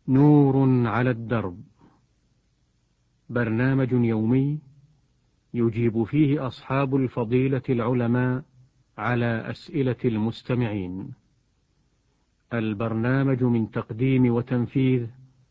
نور على الدرب، برنامج يومي يجيب فيه أصحاب الفضيلة العلماء على أسئلة المستمعين. البرنامج من تقديم وتنفيذ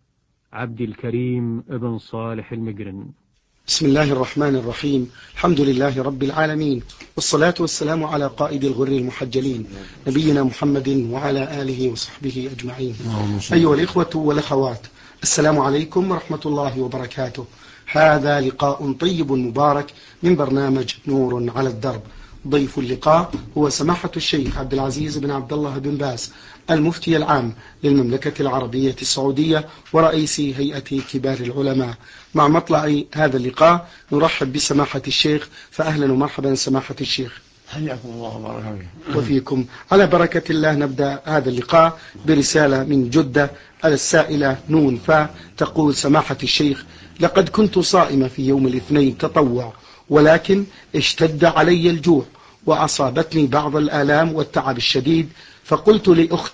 عبد الكريم ابن صالح المقرن. بسم الله الرحمن الرحيم. الحمد لله رب العالمين، والصلاة والسلام على قائد الغر المحجلين نبينا محمد وعلى آله وصحبه أجمعين. أيها الإخوة والأخوات، السلام عليكم ورحمة الله وبركاته. هذا لقاء طيب مبارك من برنامج نور على الدرب. ضيف اللقاء هو سماحة الشيخ عبد العزيز بن عبد الله بن باز، المفتي العام للمملكة العربية السعودية ورئيس هيئة كبار العلماء. مع مطلع هذا اللقاء نرحب بسماحة الشيخ، فأهلا ومرحبا سماحة الشيخ. حياكم الله وبارك وفيكم. على بركة الله نبدأ هذا اللقاء برسالة من جدة السائلة نون تقول: سماحة الشيخ، لقد كنت صائمة في يوم الاثنين تطوع، ولكن اشتد علي الجوع وأصابتني بعض الآلام والتعب الشديد، فقالت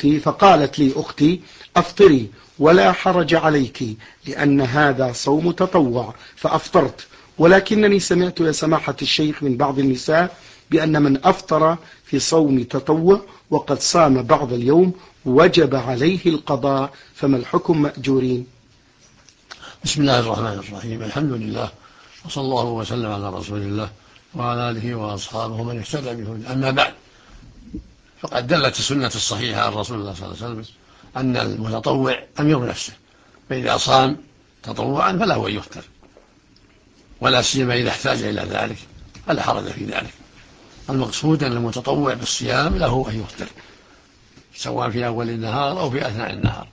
لي أختي أفطري ولا حرج عليك لأن هذا صوم تطوع، فأفطرت. ولكنني سمعت يا سماحة الشيخ من بعض النساء بأن من أفطر في صوم تطوع وقد صام بعض اليوم وجب عليه القضاء، فما الحكم مأجورين؟ بسم الله الرحمن الرحيم. الحمد لله، وصلى الله وسلم على رسول الله وعلى آله وأصحابه من اهتدى بهداه. أما بعد، فقد دلت السنة الصحيحة عن رسول الله صلى الله عليه وسلم أن المتطوع أمير نفسه، فإذا صام تطوعا فله أن يفطر، ولا سيما إذا احتاج إلى ذلك فلا حرج في ذلك. المقصود أن المتطوع بالصيام له أن يفطر، سواء في أول النهار أو في أثناء النهار،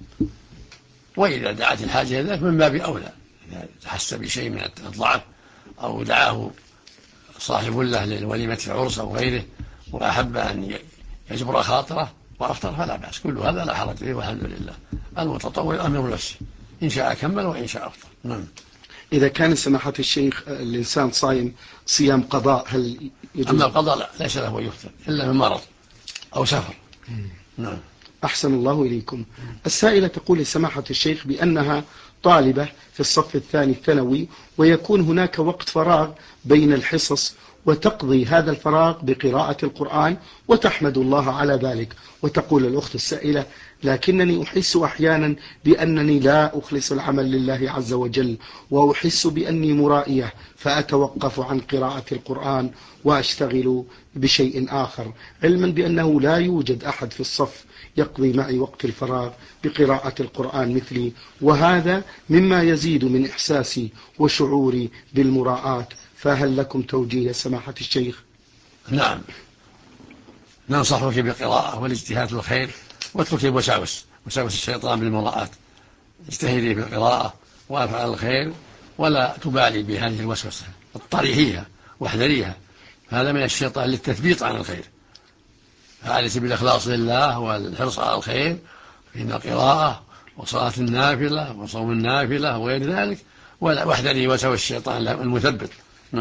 وإذا دعت الحاجة إلى ذلك من باب أولى. إذا تحس بشيء من الضعف أو دعاه صاحب له لوليمة العرس أو غيره وأحب أن يجبر خاطره وأفطر فلا بأس، كل هذا لا حرج فيه والحمد لله. المتطوع أمر نفسه، إن شاء كمل وإن شاء أفطر. نعم. إذا كان سماحة الشيخ الإنسان صايم صيام قضاء هل يجوز؟ أما القضاء لا، ليس له أن يفطر إلا من مرض أو سفر. نعم. أحسن الله إليكم. السائلة تقول لسماحة الشيخ بأنها طالبة في الصف الثاني الثانوي، ويكون هناك وقت فراغ بين الحصص، وتقضي هذا الفراغ بقراءة القرآن وتحمد الله على ذلك. وتقول الأخت السائلة: لكنني أحس أحيانا بأنني لا أخلص العمل لله عز وجل، وأحس بأني مرائية، فأتوقف عن قراءة القرآن وأشتغل بشيء آخر، علما بأنه لا يوجد أحد في الصف يقضي معي وقت الفراغ بقراءة القرآن مثلي، وهذا مما يزيد من إحساسي وشعوري بالمراءة. فهل لكم توجيه يا سماحة الشيخ؟ نعم، ننصحك بالقراءة والاجتهاد في الخير، واترك وساوس الشيطان بالمراءة. اجتهدي في القراءة وافعل الخير، ولا تبالي بهذه الوسوسة، اطرحيها واحذريها، هذا من الشيطان للتثبيط عن الخير. فعليك بالإخلاص لله والحرص على الخير من القراءة وصلاة النافلة وصوم النافلة وغير ذلك، واحذري وسوس الشيطان المثبط.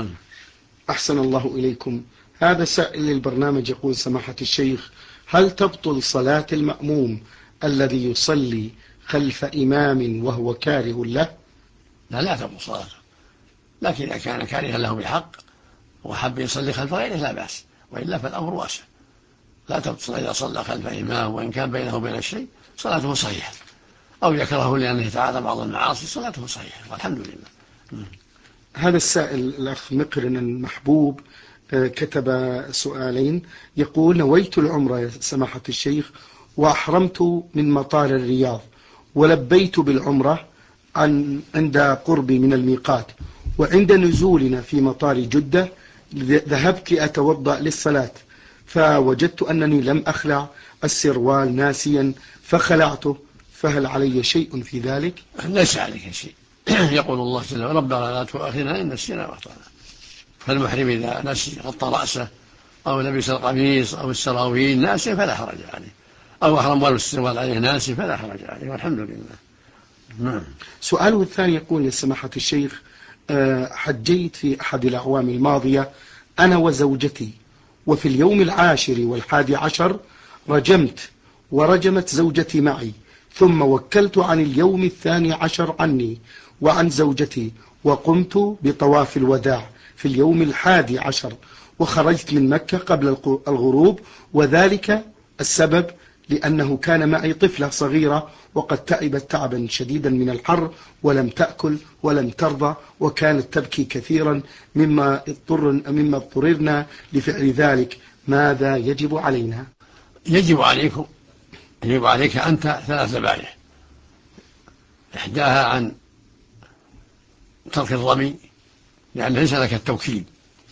أحسن الله إليكم. هذا سائل للبرنامج يقول: سماحة الشيخ، هل تبطل صلاة المأموم الذي يصلي خلف إمام وهو كاره له؟ لا تبطل صلاته، لكن إذا كان كارها له بالحق وحب يصلي خلف غيره لا بأس، وإلا فالأمر واسع. لا تبطل إذا صلى خلف إمام وإن كان بينه وبين الشيء صلاته صحيحة، أو يكره لأنه يتعاطى بعض المعاصي صلاته صحيحة والحمد لله. هذا السائل الأخ مقرن المحبوب كتب سؤالين، يقول: نويت العمرة يا سماحة الشيخ، وأحرمت من مطار الرياض، ولبيت بالعمرة عند قربي من الميقات، وعند نزولنا في مطار جدة ذهبت أتوضأ للصلاة، فوجدت أنني لم أخلع السروال ناسيا فخلعته، فهل علي شيء في ذلك؟ ليس عليك شيء. يقول الله جل وعلا: ربنا لا تؤاخذنا إن نسينا وأخطأنا. فالمحرم إذا نسي غطى رأسه أو لبس القميص أو السراويل ناسي فلا حرج عليه، أو أحرم والسروال عليه ناسي فلا حرج عليه والحمد لله. سؤاله الثاني يقول: لسماحة الشيخ، حجيت في أحد الأعوام الماضية أنا وزوجتي، وفي اليوم 10 و11 رجمت ورجمت زوجتي معي، ثم وكلت عن اليوم 12 عني وعن زوجتي، وقمت بطواف الوداع في اليوم 11، وخرجت من مكة قبل الغروب، وذلك السبب لأنه كان معي طفلة صغيرة وقد تعبت تعبا شديدا من الحر، ولم تأكل ولم ترضى، وكانت تبكي كثيرا مما اضطررنا لفعل ذلك. ماذا يجب علينا؟ يجب عليك أنت 3 ذبائح. إحداها عن ترك الرمي لأن ليس لك التوكيد،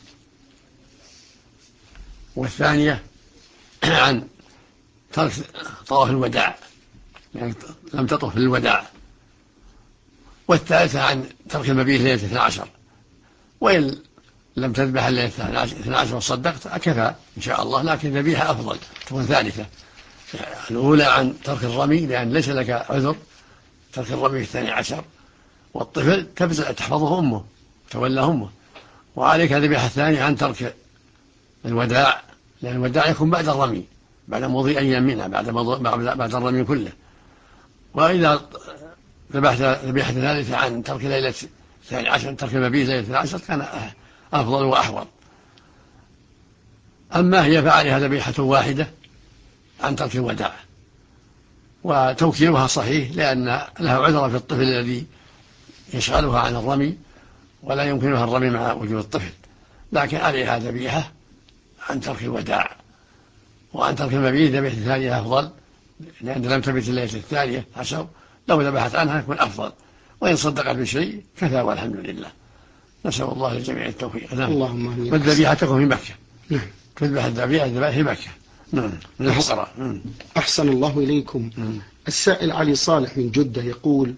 والثانية عن ترك طواف الوداع يعني لم تطف في الوداع، والثالثة عن ترك المبيت ليلة 12، وإن لم تذبح الليلة 12 وصدقت كفى إن شاء الله، لكن ذبيحة أفضل تكون ثالثة. الأولى عن ترك الرمي لأن ليس لك عذر ترك الرمي في 12، والطفل تحفظه أمه تولى أمه، وعليك ذبيحة الثانية عن ترك الوداع لأن الوداع يكون بعد الرمي، بعد مضي أيام منها، بعد الرمي كله. وإذا ذبحت ذبيحة ثالثة عن ترك ليلة 12 ترك المبيت ليلة 12 كان أفضل وأحوط. أما هي فعلها ذبيحة واحدة عن ترك الوداع، وتوكيلها صحيح لأن لها عذر في الطفل الذي يشغلها عن الرمي ولا يمكنها الرمي مع وجود الطفل، لكن عليها ذبيحة عن ترك الوداع. وعن ترك المبيت ذبيحة ثانية أفضل لأن لم تبت الليلة 12، لو ذبحت عنها يكون أفضل، وإن صدقت بشيء كفى والحمد لله. نسأل الله للجميع التوفيق. اللهم آمين. والذبيحة تكون في مكة. تذبح الذبائح في مكة من الفقراء. أحسن الله إليكم. السائل علي صالح من جدة يقول: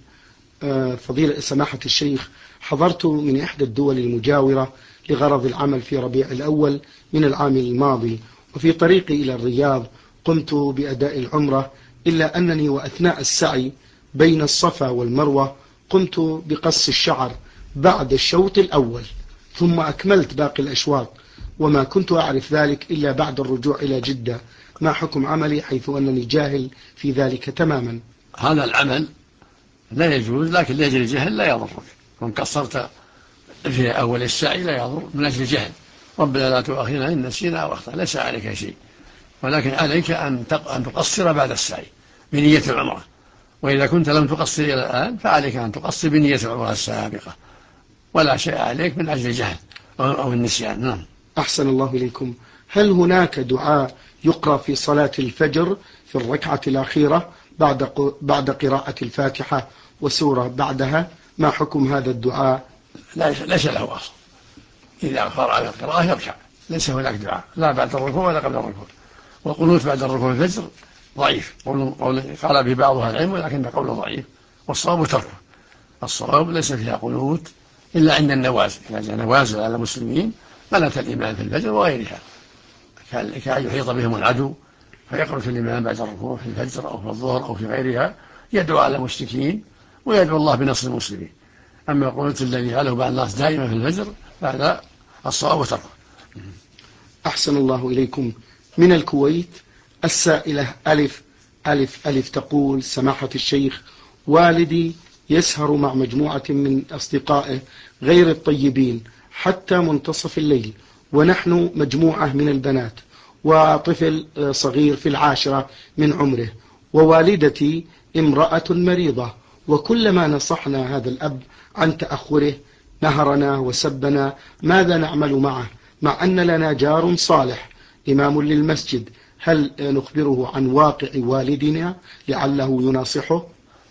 فضيلة سماحة الشيخ، حضرت من إحدى الدول المجاورة لغرض العمل في ربيع الأول من العام الماضي، وفي طريقي إلى الرياض قمت بأداء العمرة، إلا أنني وأثناء السعي بين الصفا والمروة قمت بقص الشعر بعد الشوط الأول، ثم أكملت باقي الأشواط، وما كنت أعرف ذلك إلا بعد الرجوع إلى جدة. ما حكم عملي حيث أنني جاهل في ذلك تماما؟ هذا العمل لا يجوز، لكن لأجل الجهل لا يضرك، وإن قصرت في أول السعي لا يضر من أجل الجهل. ربنا لا تؤاخذنا إن نسينا أو أخطأنا، ليس عليك شيء، ولكن عليك أن تقصر بعد السعي بنية العمرة، وإذا كنت لم تقصر إلى الآن فعليك أن تقصر بنية العمرة السابقة، ولا شيء عليك من أجل الجهل أو النسيان. نعم. أحسن الله إليكم. هل هناك دعاء يقرأ في صلاة الفجر في الركعة الأخيرة بعد قراءة الفاتحة وسورة بعدها؟ ما حكم هذا الدعاء؟ ليس له أصل، إذا قرأ القراءة يركع، ليس هناك دعاء لا بعد الركوع ولا قبل الركوع. والقنوت بعد الركوع الفجر ضعيف، قال به بعض أهل العلم ولكن قوله ضعيف، والصواب تركه. الصواب ليس فيها قنوت إلا عند النوازل، إذا جاء نوازل على المسلمين ملت الإمام في الفجر وغيرها، كأن يحيط بهم العدو فيقنت الإمام بعد الركوع في الفجر أو في الظهر أو في غيرها، يدعو على المشركين ويدعو الله بنصر المسلمين. أما القنوت الذي يفعله بعض الناس دائما في الفجر فهذا الصواب تركه. أحسن الله إليكم. من الكويت السائلة ألف ألف ألف تقول: سماحة الشيخ، والدي يسهر مع مجموعة من أصدقائه غير الطيبين حتى منتصف الليل، ونحن مجموعة من البنات وطفل صغير في 10 من عمره، ووالدتي امرأة مريضة، وكلما نصحنا هذا الأب عن تأخره نهرنا وسبنا. ماذا نعمل معه مع أن لنا جار صالح إمام للمسجد؟ هل نخبره عن واقع والدنا لعله يناصحه؟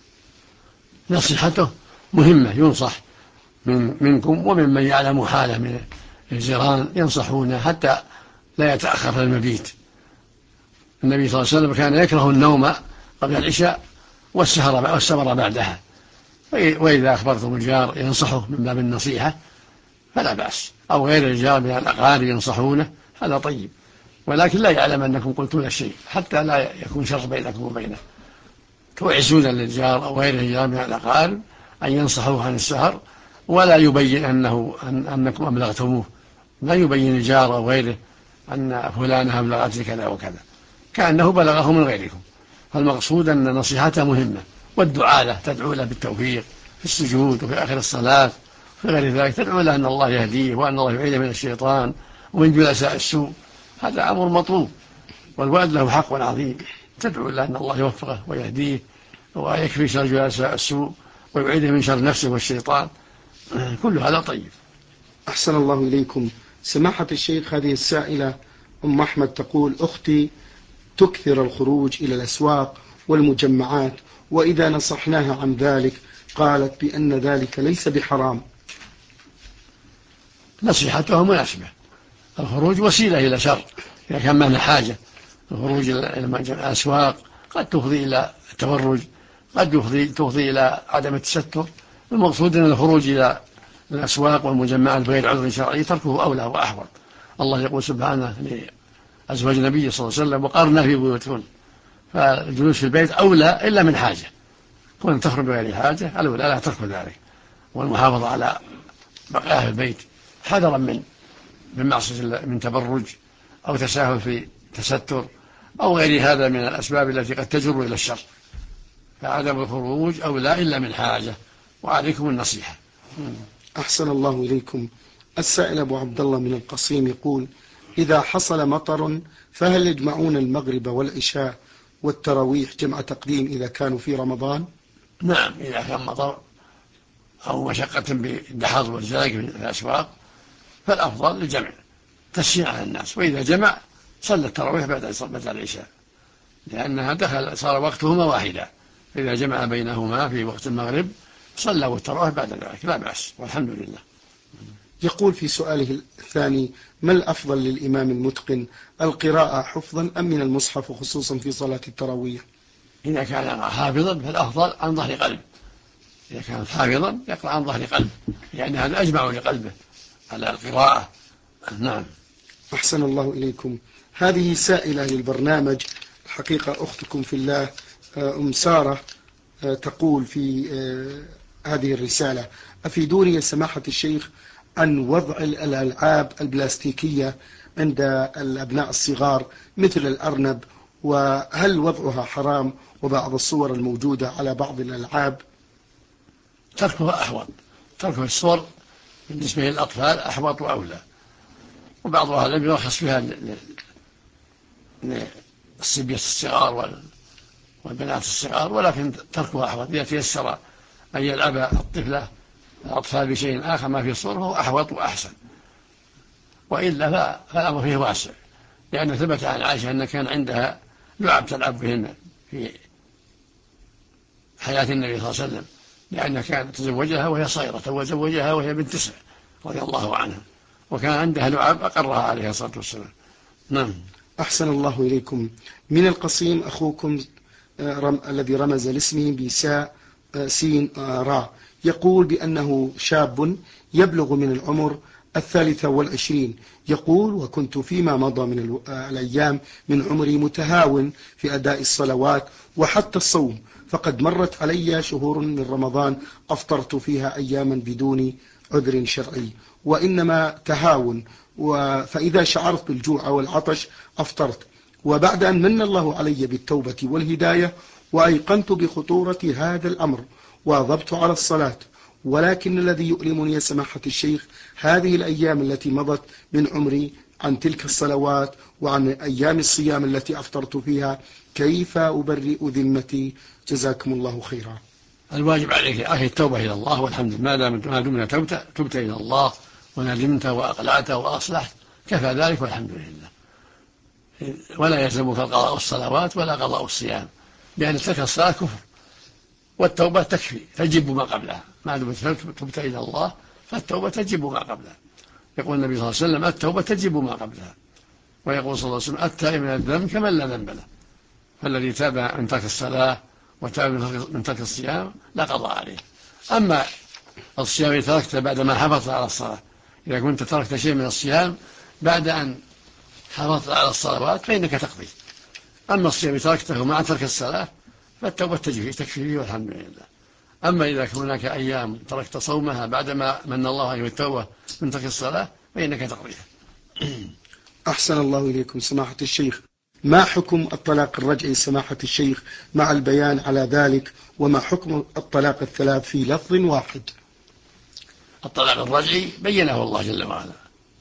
نصيحته مهمة، ينصح منكم وممن يعلم حاله من الجيران ينصحونه حتى لا يتأخر في المبيت. النبي صلى الله عليه وسلم كان يكره النوم قبل العشاء والسهر بعدها، وإذا أخبرتم الجار ينصحه من باب النصيحة فلا بأس، أو غير الجار من الأقارب ينصحونه هذا طيب، ولكن لا يعلم أنكم قلتم الشيء حتى لا يكون شر بينكم وبينه. توعزون للجار أو غير الجار من الأقارب أن ينصحوه عن السهر، ولا يبين أنكم أبلغتموه، لا يبين الجار أو غيره أن فلانة أبلغت كذا وكذا كأنه بلغه من غيركم. فالمقصود أن نصيحته مهمة، والدعاء له، تدعو له بالتوفيق في السجود وفي آخر الصلاة في غير ذلك، تدعو له أن الله يهديه وأن الله يعيده من الشيطان ومن جلساء السوء. هذا أمر مطلوب، والوالد له حق عظيم، تدعو له أن الله يوفقه ويهديه ويكفي شر جلساء السوء ويعيده من شر نفسه والشيطان. كل هذا طيب. أحسن الله إليكم سماحة الشيخ. هذه السائلة أم أحمد تقول: أختي تكثر الخروج إلى الأسواق والمجمعات، وإذا نصحناها عن ذلك قالت بأن ذلك ليس بحرام. نصيحتها مناسبة، الخروج وسيلة إلى شر إذا كان معنا حاجة. الخروج إلى الأسواق قد تفضي إلى التبرج، قد تفضي إلى عدم التستر. المقصود أن الخروج إلى الأسواق والمجمعات بغير عذر شرعي تركه أولى وأحوط. الله يقول سبحانه لأزواج النبي صلى الله عليه وسلم: وقرنا في بيوتكن. فالجلوس في البيت أولى إلا من حاجة، كون تخرج بغير حاجة الأولى لا ترك ذلك، والمحافظة على بقائها في البيت حذرا من معصية، من تبرج أو تساهل في تستر أو غير هذا من الأسباب التي قد تجر إلى الشر. فعدم الخروج أولى إلا من حاجة، وعليكم النصيحة. أحسن الله إليكم. السائل أبو عبد الله من القصيم يقول: إذا حصل مطر فهل يجمعون المغرب والعشاء والتراويح جمع تقديم إذا كانوا في رمضان؟ نعم، إذا كان مطر أو مشقة بالدحاض والزلاق في الأسواق فالأفضل الجمع تسهيل على الناس، وإذا جمع صلى التراويح بعد العشاء، لأنها صار وقتهما واحدا. إذا جمع بينهما في وقت المغرب صلى التراويح بعد ذلك لا بأس، والحمد لله. يقول في سؤاله الثاني: ما الأفضل للإمام المتقن، القراءة حفظا أم من المصحف، خصوصا في صلاة التراويح؟ إذا كان حافظا فالأفضل عن ظهر قلب، إذا كان حافظا يقرأ عن ظهر قلب، لأن هذا أجمع لقلبه على القراءة. نعم. أحسن الله إليكم. هذه سائلة للبرنامج، الحقيقة أختكم في الله أم سارة تقول في هذه الرسالة: أفيدوني يا سماحة الشيخ عن وضع الألعاب البلاستيكية عند الأبناء الصغار مثل الأرنب، وهل وضعها حرام، وبعض الصور الموجودة على بعض الألعاب؟ تركها أحوط، ترك الصور بالنسبة للأطفال أحوط وأولى، وبعضها لم يرخص فيها للصبية الصغار والبنات الصغار، ولكن تركها أحوط. إذا تيسر أن يلعب الأطفال بشيء آخر ما في صور فهو أحوط وأحسن، وإلا فالأمر فيه واسع، لأن ثبت عن عائشة أن كان عندها لعب تلعب بهن في حياة النبي صلى الله عليه وسلم، لأنها كانت تزوجها وهي صغيرة وزوجها وهي بنت 9 رضي الله عنها، وكان عندها لعب أقرها عليه الصلاة والسلام. نعم. أحسن الله إليكم. من القصيم أخوكم الذي رمز لاسمه بساء سين راء يقول بأنه شاب يبلغ من العمر 23، يقول: وكنت فيما مضى من الأيام من عمري متهاون في أداء الصلوات وحتى الصوم، فقد مرت علي شهور من رمضان أفطرت فيها أياما بدون عذر شرعي، وإنما تهاون، فإذا شعرت بالجوع والعطش أفطرت، وبعد أن من الله علي بالتوبة والهداية وأيقنت بخطورة هذا الأمر واظبت على الصلاة، ولكن الذي يؤلمني يا سماحة الشيخ هذه الأيام التي مضت من عمري عن تلك الصلوات وعن أيام الصيام التي أفطرت فيها، كيف أبرئ ذمتي؟ جزاكم الله خيرا. الواجب عليك أخي التوبة إلى الله، والحمد لله ما دمنا تبت إلى الله وندمت وأقلعت وأصلحت كفى ذلك، والحمد لله. ولا يلزمك قضاء الصلوات ولا قضاء الصيام، لأن ترك الصلاة كفر، والتوبة تكفي تجب ما قبلها. ما دمت تبت إلى الله فالتوبة تجب ما قبلها. يقول النبي صلى الله عليه وسلم: التوبة تجب ما قبلها. ويقول صلى الله عليه وسلم: التائب من الذنب كمن لا ذنب له. فالذي تاب من ترك الصلاة وتاب من ترك الصيام لا قضاء عليه. أما الصيام إذا تركته بعد ما حافظت على الصلاة، إذا كنت تركت شيء من الصيام بعد أن حافظت على الصلوات فإنك تقضي. أما الصيام إذا تركته مع ترك الصلاة فالتوبة تكفيه، والحمد لله. أما إذا هناك أيام تركت صومها بعدما من الله عليه التوبة من ترك الصلاة فإنك تقضيها. أحسن الله إليكم سماحة الشيخ. ما حكم الطلاق الرجعي سماحة الشيخ مع البيان على ذلك؟ وما حكم الطلاق الثلاث في لفظ واحد؟ الطلاق الرجعي بينه الله جل وعلا،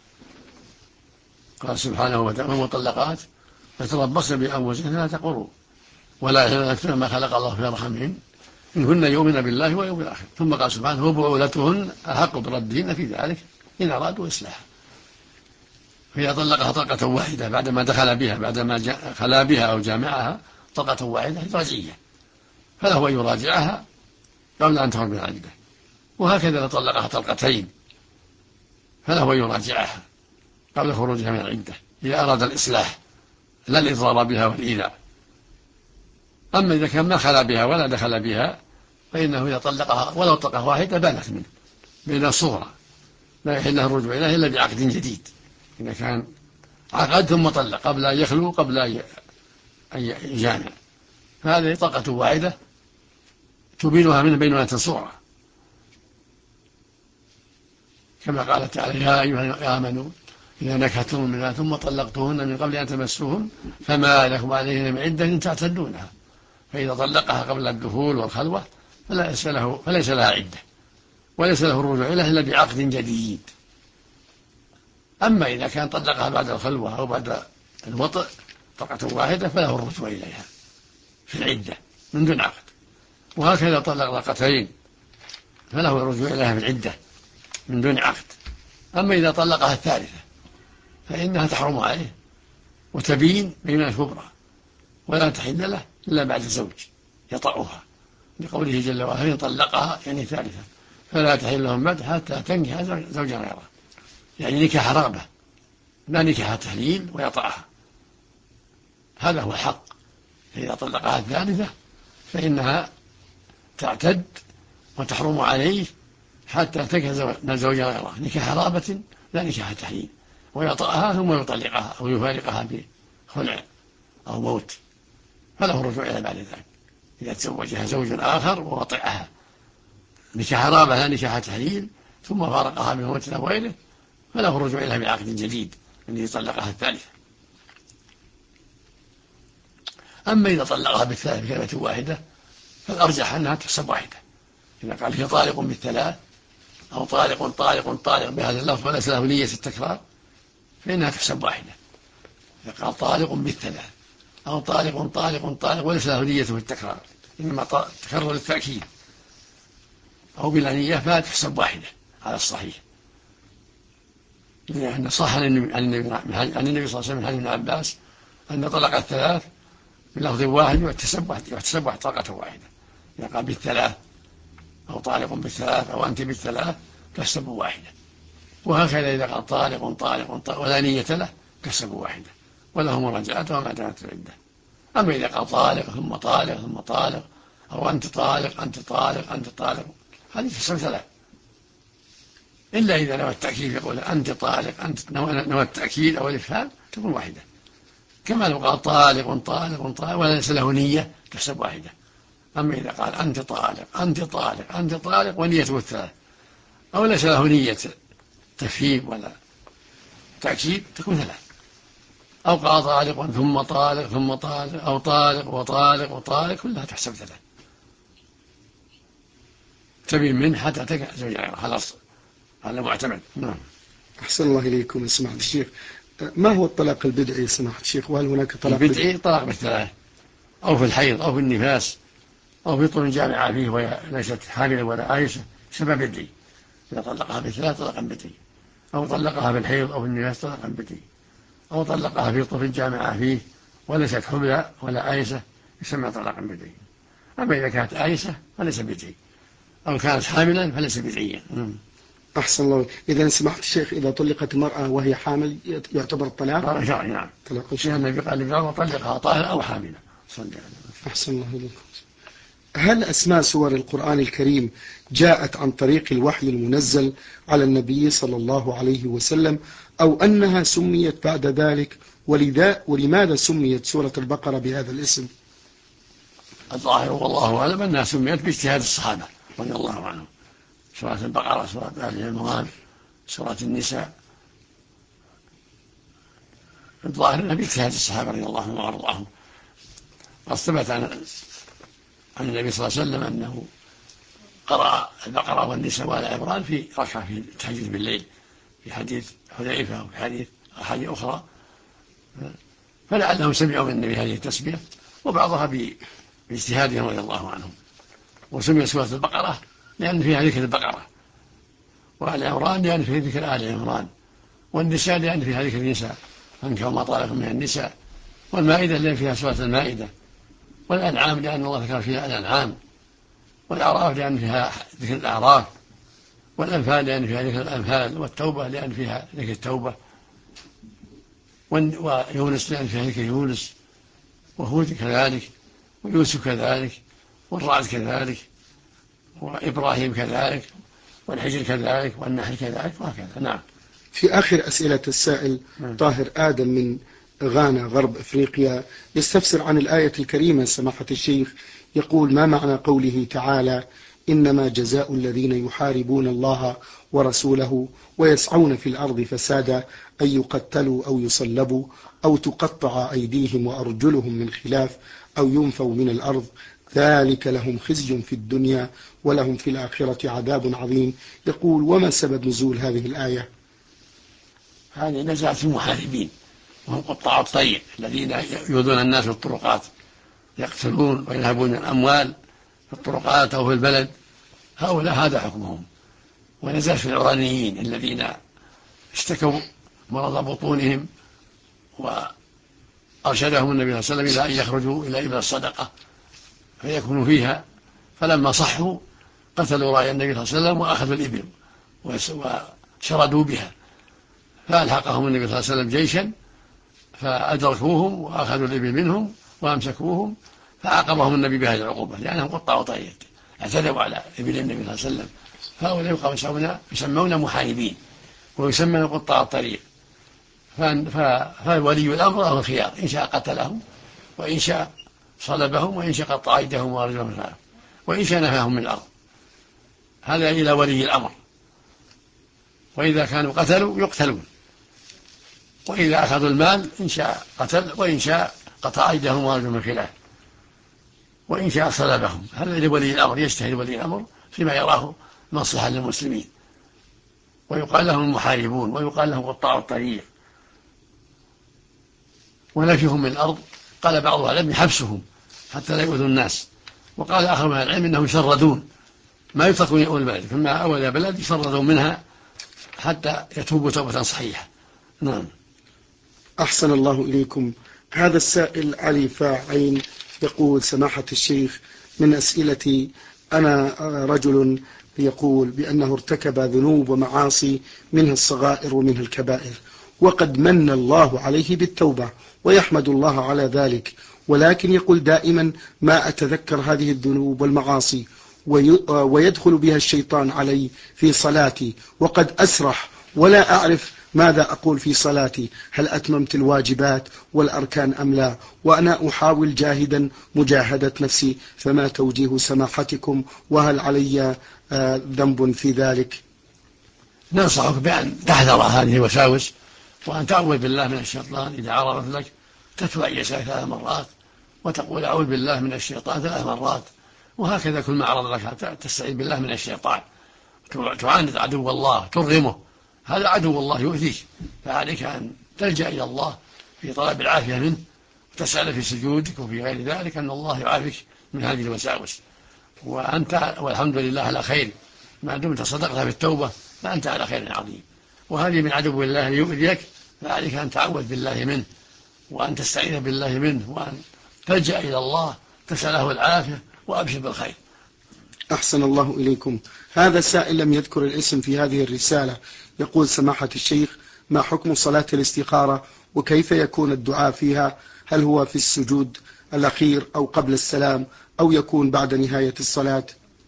قال سبحانه وتعالى: والمطلقات يتربصن بأنفسهن ثلاثة قروء ولا يكتمن ما خلق الله في أرحامهن إن كن يؤمن بالله واليوم الآخر. ثم قال سبحانه: وبعولتهن أحق بردهن في ذلك إن أرادوا إصلاحا. فإذا طلقها طلقة واحدة بعدما دخل بها، بعدما خلا بها أو جامعها طلقة واحدة رجعية، فله أن يراجعها قبل أن تخرج من العدة. وهكذا لو طلقها طلقتين فله أن يراجعها قبل خروجها من العدة إذا أراد الإصلاح لا الإضرار بها والإيذاء. أما إذا كان ما خلا بها ولا دخل بها فإنه إذا طلقها ولو طلقة واحدة بانت منه بين صورة، لا يحل له الرجوع إليه إلا بعقد جديد. إذا كان عقد ثم طلق قبل أن يخلو قبل أن يجامع، فهذه طلقة واحدة تبينها منه بينونة صورة، كما قال تعالى: يا أيها آمنوا إذا نكحتم المؤمنات ثم طلقتهن من قبل أن تمسوهن فما لكم عليهن من عدة تعتدونها. فإذا طلقها قبل الدخول والخلوة فليس لها عدة وليس له الرجوع إليها إلا بعقد جديد. أما إذا كان طلقها بعد الخلوة أو بعد الوطء طلقة واحدة فله الرجوع إليها في العدة من دون عقد. وهكذا طلق طلقتين فله الرجوع إليها في العدة من دون عقد. أما إذا طلقها الثالثة فإنها تحرم عليه وتبين بينونة كبرى ولا تحل له إلا بعد زوج يطأها، لقوله جل وعلا: إن طلقها يعني ثالثة فلا تحل لهم بعد حتى تنكح زوجا غيره، يعني نكاح رغبة لا نكاح تحليل ويطأها. هذا هو الحق. إذا طلقها الثالثة فإنها تعتد وتحرم عليه حتى تنكح زوجا غيره نكاح رغبة لا نكاح تحليل، ويطأها ثم يطلقها أو يفارقها بخلع أو موت، فله الرجوع إلى بعد ذلك. إذا تزوجها زوج آخر ووطئها نكاح رغبة لا نكاح تحليل ثم فارقها بموت أو غيره فله الرجوع إليها بعقد جديد الذي طلقها الثالثة. أما إذا طلقها بالثلاث بكلمة واحدة فالأرجح أنها تحسب واحدة. إذا قال هي طالق بالثلاث أو طالق طالق طالق بهذا اللفظ وليس له نية التكرار فإنها تحسب واحدة. إذا قال طالق بالثلاث أو طالق طالق طالق وليس له نية التكرار إنما تكرر التأكيد أو بلا نية فلا تحسب واحدة على الصحيح، لأن صح عن النبي صلى الله عليه وسلم من حديث ابن عباس أن طلق الثلاث بلفظ واحد يحتسب طلقة واحدة. إذا قال بالثلاث أو طالق بالثلاث أو أنت بالثلاث تحسب واحدة. وهكذا إذا قال طالق طالق طالق ولا نية له تحسب واحدة وله مراجعته وما دامت العدة. أما إذا قال طالق ثم طالق ثم طالق أو أنت طالق أنت طالق أنت طالق هذه تحسب ثلاث، إلا إذا نوى التأكيد يقول أنت طالق أنت نوى التأكيد أو الإفهام تكون واحدة. كما لو قال طالق طالق طالق وليس له نية تحسب واحدة. أما إذا قال أنت طالق أنت طالق أنت طالق ونيته الثلاث أو ليس له نية تفهيم ولا تأكيد تكون ثلاث. أو قال طالق ثم طالق ثم طالق أو طالق وطالق وطالق كلها تحسب ثلاث تبين منه حتى تقع زوجها خلاص هذا معتمد. نعم. أحسن الله إليكم يا سماحة الشيخ. ما هو الطلاق البدعي يا سماحة الشيخ؟ وهل هناك طلاق البدعي؟ طلاق بالثلاث أو في الحيض أو في النفاس أو في طول جامعة فيه وهي ليست حاملة ولا عايشة سبب بدعي. إذا طلقها بالثلاث طلقا بدعي، أو طلقها بالحيض أو بالنفاس طلقا بدعي، أو طلقها في طول الجامعة فيه وليست حملة ولا عايشة يسمى طلاقا بدعي. أما إذا كانت عايشة فليس بدعي، أو كانت حاملا فليس بدعيا. أحسن الله. إذا سمحت الشيخ إذا طلقت المرأة وهي حامل يعتبر الطلاق؟ طلاق شرعي. نعم. طلاق شرعي. النبي قال للمرأة طلقها طاهرة أو حاملة. أحسن الله إليكم. هل أسماء سور القرآن الكريم جاءت عن طريق الوحي المنزل على النبي صلى الله عليه وسلم أو أنها سميت بعد ذلك؟ ولماذا سميت سورة البقرة بهذا الاسم؟ الظاهر والله أعلم أنها سميت باجتهاد الصحابة رضي الله عنهم. سورة البقرة، سورة آل عمران، سورة النساء، الظاهر أنه باجتهاد الصحابة رضي الله عنهم وأرضاهم. قد ثبت عن النبي صلى الله عليه وسلم أنه قرأ البقرة والنساء وآل عمران في ركعة في التهجد بالليل، في حديث حذيفة وفي حديث أخرى، فلعلهم سمعوا من النبي هذه التسمية، وبعضها باجتهادهم رضي الله عنهم. وسمي سورة البقرة لأن فيها ذكر البقرة، وآل عمران لأن فيها ذكر آل عمران، والنساء لأن فيها ذكر النساء فانكحوا ما طال لكم من النساء، والمائدة لأن فيها سورة المائدة، والأنعام لأن الله ذكر فيها الأنعام، والأعراف لأن فيها ذكر الأعراف، والأنفال لأن فيها ذكر الأنفال، والتوبة لأن فيها ذكر التوبة، ويونس لأن فيها ذكر يونس، وهود كذلك، ويوسف كذلك، والرعد كذلك، وإبراهيم كذلك، والحجر كذلك، والنحل كذلك، وهكذا. نعم. في آخر أسئلة السائل طاهر آدم من غانا غرب أفريقيا يستفسر عن الآية الكريمة سماحة الشيخ، يقول: ما معنى قوله تعالى: إنما جزاء الذين يحاربون الله ورسوله ويسعون في الأرض فسادا أن يقتلوا أو يصلبوا أو تقطع أيديهم وأرجلهم من خلاف أو ينفوا من الأرض، ذلك لهم خزي في الدنيا ولهم في الآخرة عذاب عظيم. يقول: وما سبب نزول هذه الآية؟ هذه نزعت المحاربين، وهم قطاع الطريق الذين يؤذون الناس في الطرقات، يقتلون ويذهبون الأموال في الطرقات أو في البلد، هؤلاء هذا حكمهم. ونزلت في العرانيين الذين اشتكوا مرض بطونهم، وأرشدهم النبي صلى الله عليه وسلم إلى أن يخرجوا إلى إبل الصدقة فيكونوا فيها، فلما صحوا قتلوا راعي النبي صلى الله عليه وسلم وأخذوا الإبل وشردوا بها، فألحقهم النبي صلى الله عليه وسلم جيشا فأدركوهم وأخذوا الإبل منهم وأمسكوهم، فعاقبهم النبي بهذه العقوبة لأنهم قطعوا طريق، اعتدوا على إبل النبي صلى الله عليه وسلم. فهؤلاء يسمون محاربين ويسمون قطاع الطريق. فولي الأمر له الخيار، إن شاء قتلهم، وإن شاء صلبهم، وإن شاء قطع أيديهم وأرجلهم، وإن شاء نفاهم من الأرض. هذا إلى ولي الأمر. وإذا كانوا قتلوا يقتلون، وإذا أخذوا المال إن شاء قتل، وإن شاء قطع أيديهم وأرجلهم من خلاف، وإن شاء صلبهم. هذا لولي الأمر، يجتهد ولي الأمر فيما يراه مصلحة للمسلمين. ويقال لهم المحاربون، ويقال لهم قطاع الطريق. ونفيهم من الأرض قال بعض أهل العلم حبسهم حتى لا يؤذوا الناس، وقال آخر من أهل العلم إنهم يشردون، ما يتركون يؤذوا البلد، ثم أول بلد يشردون منها حتى يتوبوا توبة صحيحة. نعم. أحسن الله إليكم. هذا السائل علي فاعين يقول: سماحة الشيخ، من أسئلتي، أنا رجل يقول بأنه ارتكب ذنوب ومعاصي منها الصغائر ومنها الكبائر، وقد من الله عليه بالتوبة ويحمد الله على ذلك، ولكن يقول دائما ما أتذكر هذه الذنوب والمعاصي ويدخل بها الشيطان علي في صلاتي، وقد أسرح ولا أعرف ماذا أقول في صلاتي، هل أتممت الواجبات والأركان أم لا، وأنا أحاول جاهدا مجاهدة نفسي، فما توجيه سماحتكم، وهل علي ذنب في ذلك؟ ننصحك بأن تحذر هذه الوساوس، وأن تعوذ بالله من الشيطان. إذا عرضت لك تتبع يسارك 3 مرات وتقول أعوذ بالله من الشيطان 3 مرات، وهكذا كل ما عرض لك تستعيذ بالله من الشيطان، تعاند عدو الله ترغمه، هذا عدو الله يؤذيك، فعليك أن تلجأ إلى الله في طلب العافية منه، وتسأل في سجودك وفي غير ذلك أن الله يعافيك من هذه الوساوس. وأنت والحمد لله على خير، ما دمت صدقت بالتوبة فأنت على خير عظيم. وهذه من عدو الله يؤذيك، فعليك أن تعوذ بالله منه، وأن تستعيذ بالله منه، وأن تلجأ إلى الله تسأله العافية، وأبشر بالخير. أحسن الله إليكم. هذا السائل لم يذكر الاسم في هذه الرسالة، يقول: سماحة الشيخ، ما حكم صلاة الاستخارة، وكيف يكون الدعاء فيها؟ هل هو في السجود الأخير أو قبل السلام أو يكون بعد نهاية الصلاة؟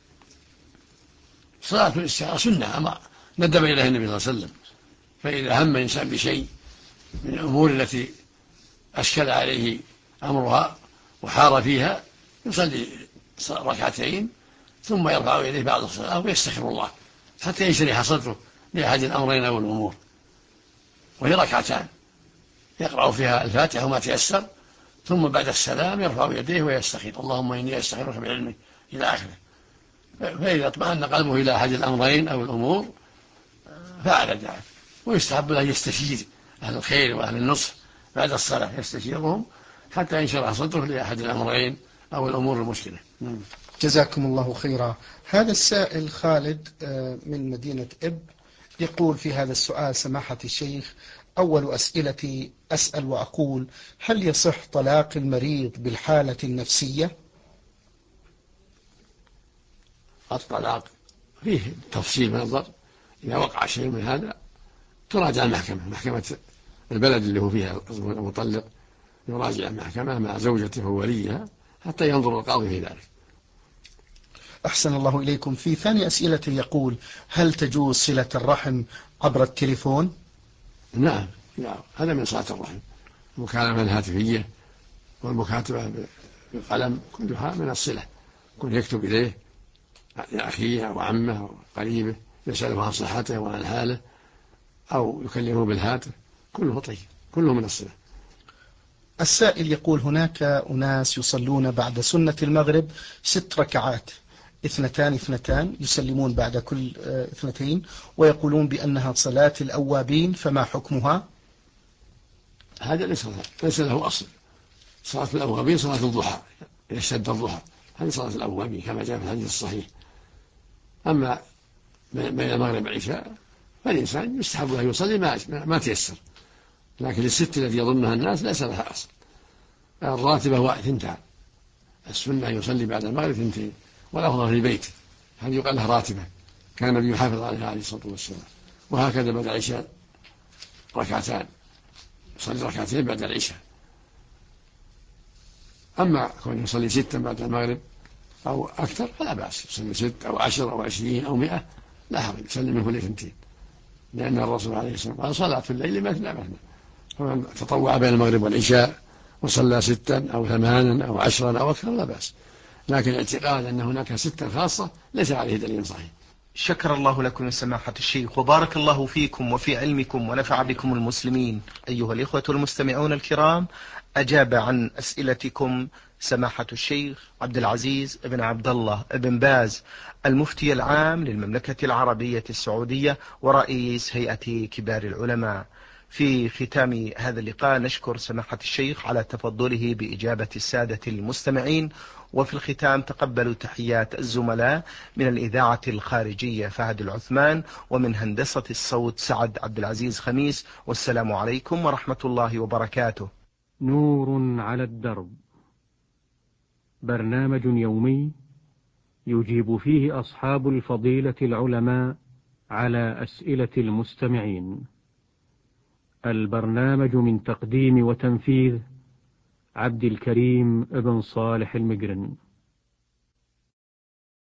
صلاة الاستخارة سنة ندب إليها النبي صلى الله عليه وسلم، فإذا هم إنسان بشيء من الأمور التي أشكل عليه أمرها وحار فيها يصلي 2 ركعتين ثم يرفع إليه بعد الصلاة ويستغفر الله حتى يشرح صدره لأحد الأمرين أو الأمور، وهي 2 ركعتان. يقرأ فيها الفاتحة وما تيسر، ثم بعد السلام يرفع يديه ويستخير اللهم إني أستخيرك بعلمك إلى آخره. فإذا اطمأن قلبه إلى أحد الأمرين أو الأمور فعل ذلك. ويستحب له يستشير أهل الخير وأهل النصح بعد الصلاة، يستشيرهم حتى ينشرح صدره لأحد الأمرين أو الأمور المشكلة. جزاكم الله خيرا. هذا السائل خالد من مدينة إب يقول في هذا السؤال: سماحة الشيخ، أول أسئلتي أسأل وأقول: هل يصح طلاق المريض بالحالة النفسية؟ الطلاق فيه تفصيل من الضر، إذا وقع شيء من هذا تراجع المحكمة، محكمة البلد اللي هو فيها المطلق، يراجع المحكمة مع زوجته ووليها حتى ينظر القاضي في ذلك. أحسن الله إليكم. في ثاني أسئلته يقول: هل تجوز صلة الرحم عبر التليفون؟ نعم، هذا من صلة الرحم، المكالمة الهاتفية والمكاتبة بالقلم كلها من الصلة، كل يكتب إليه أخيه أو عمه أو قريبه يسأله عن صحته وعن حاله أو يكلمه بالهاتف، كله طيب، كله من الصلة. السائل يقول: هناك أناس يصلون بعد سنة المغرب 6 ركعات، 2 يسلمون بعد كل 2 ويقولون بأنها صلاة الأوابين، فما حكمها؟ هذا ليس له أصل. صلاة الأوابين صلاة الضحى، إذا اشتد الضحى هذه صلاة الأوابين كما جاء في الحديث الصحيح. أما بين المغرب والعشاء فالإنسان يستحب أن يصلي ما تيسر، لكن ال6 التي يظنها الناس ليس لها أصل. الراتبة 2، السنة أن يصلي بعد المغرب 2، والأفضل في البيت، هذه يقال لها راتبة، كان النبي يحافظ عليها عليه الصلاة والسلام. وهكذا بعد العشاء 2 يصلي 2 بعد العشاء. أما كون يصلي 6 بعد المغرب أو أكثر فلا بأس، يصلي 6 أو 10 أو 20 أو 100 لا حرج، يصلي من كل 2، لأن الرسول عليه الصلاة والسلام قال: صلاة في الليل مثنى مثنى. فمن تطوع بين المغرب والعشاء وصلى 6 أو 8 أو 10 أو أكثر لا بأس، لكن الاعتقاد أن هناك 6 خاصة ليس عليه دليل صحيح. شكر الله لكم يا سماحة الشيخ، وبارك الله فيكم وفي علمكم ونفع بكم المسلمين. أيها الإخوة المستمعون الكرام، أجاب عن أسئلتكم سماحة الشيخ عبد العزيز بن عبد الله بن باز، المفتي العام للمملكة العربية السعودية ورئيس هيئة كبار العلماء. في ختام هذا اللقاء نشكر سماحة الشيخ على تفضله بإجابة السادة المستمعين، وفي الختام تقبلوا تحيات الزملاء من الإذاعة الخارجية فهد العثمان، ومن هندسة الصوت سعد عبد العزيز خميس، والسلام عليكم ورحمة الله وبركاته. نور على الدرب، برنامج يومي يجيب فيه أصحاب الفضيلة العلماء على أسئلة المستمعين. البرنامج من تقديم وتنفيذ عبد الكريم بن صالح المقرن.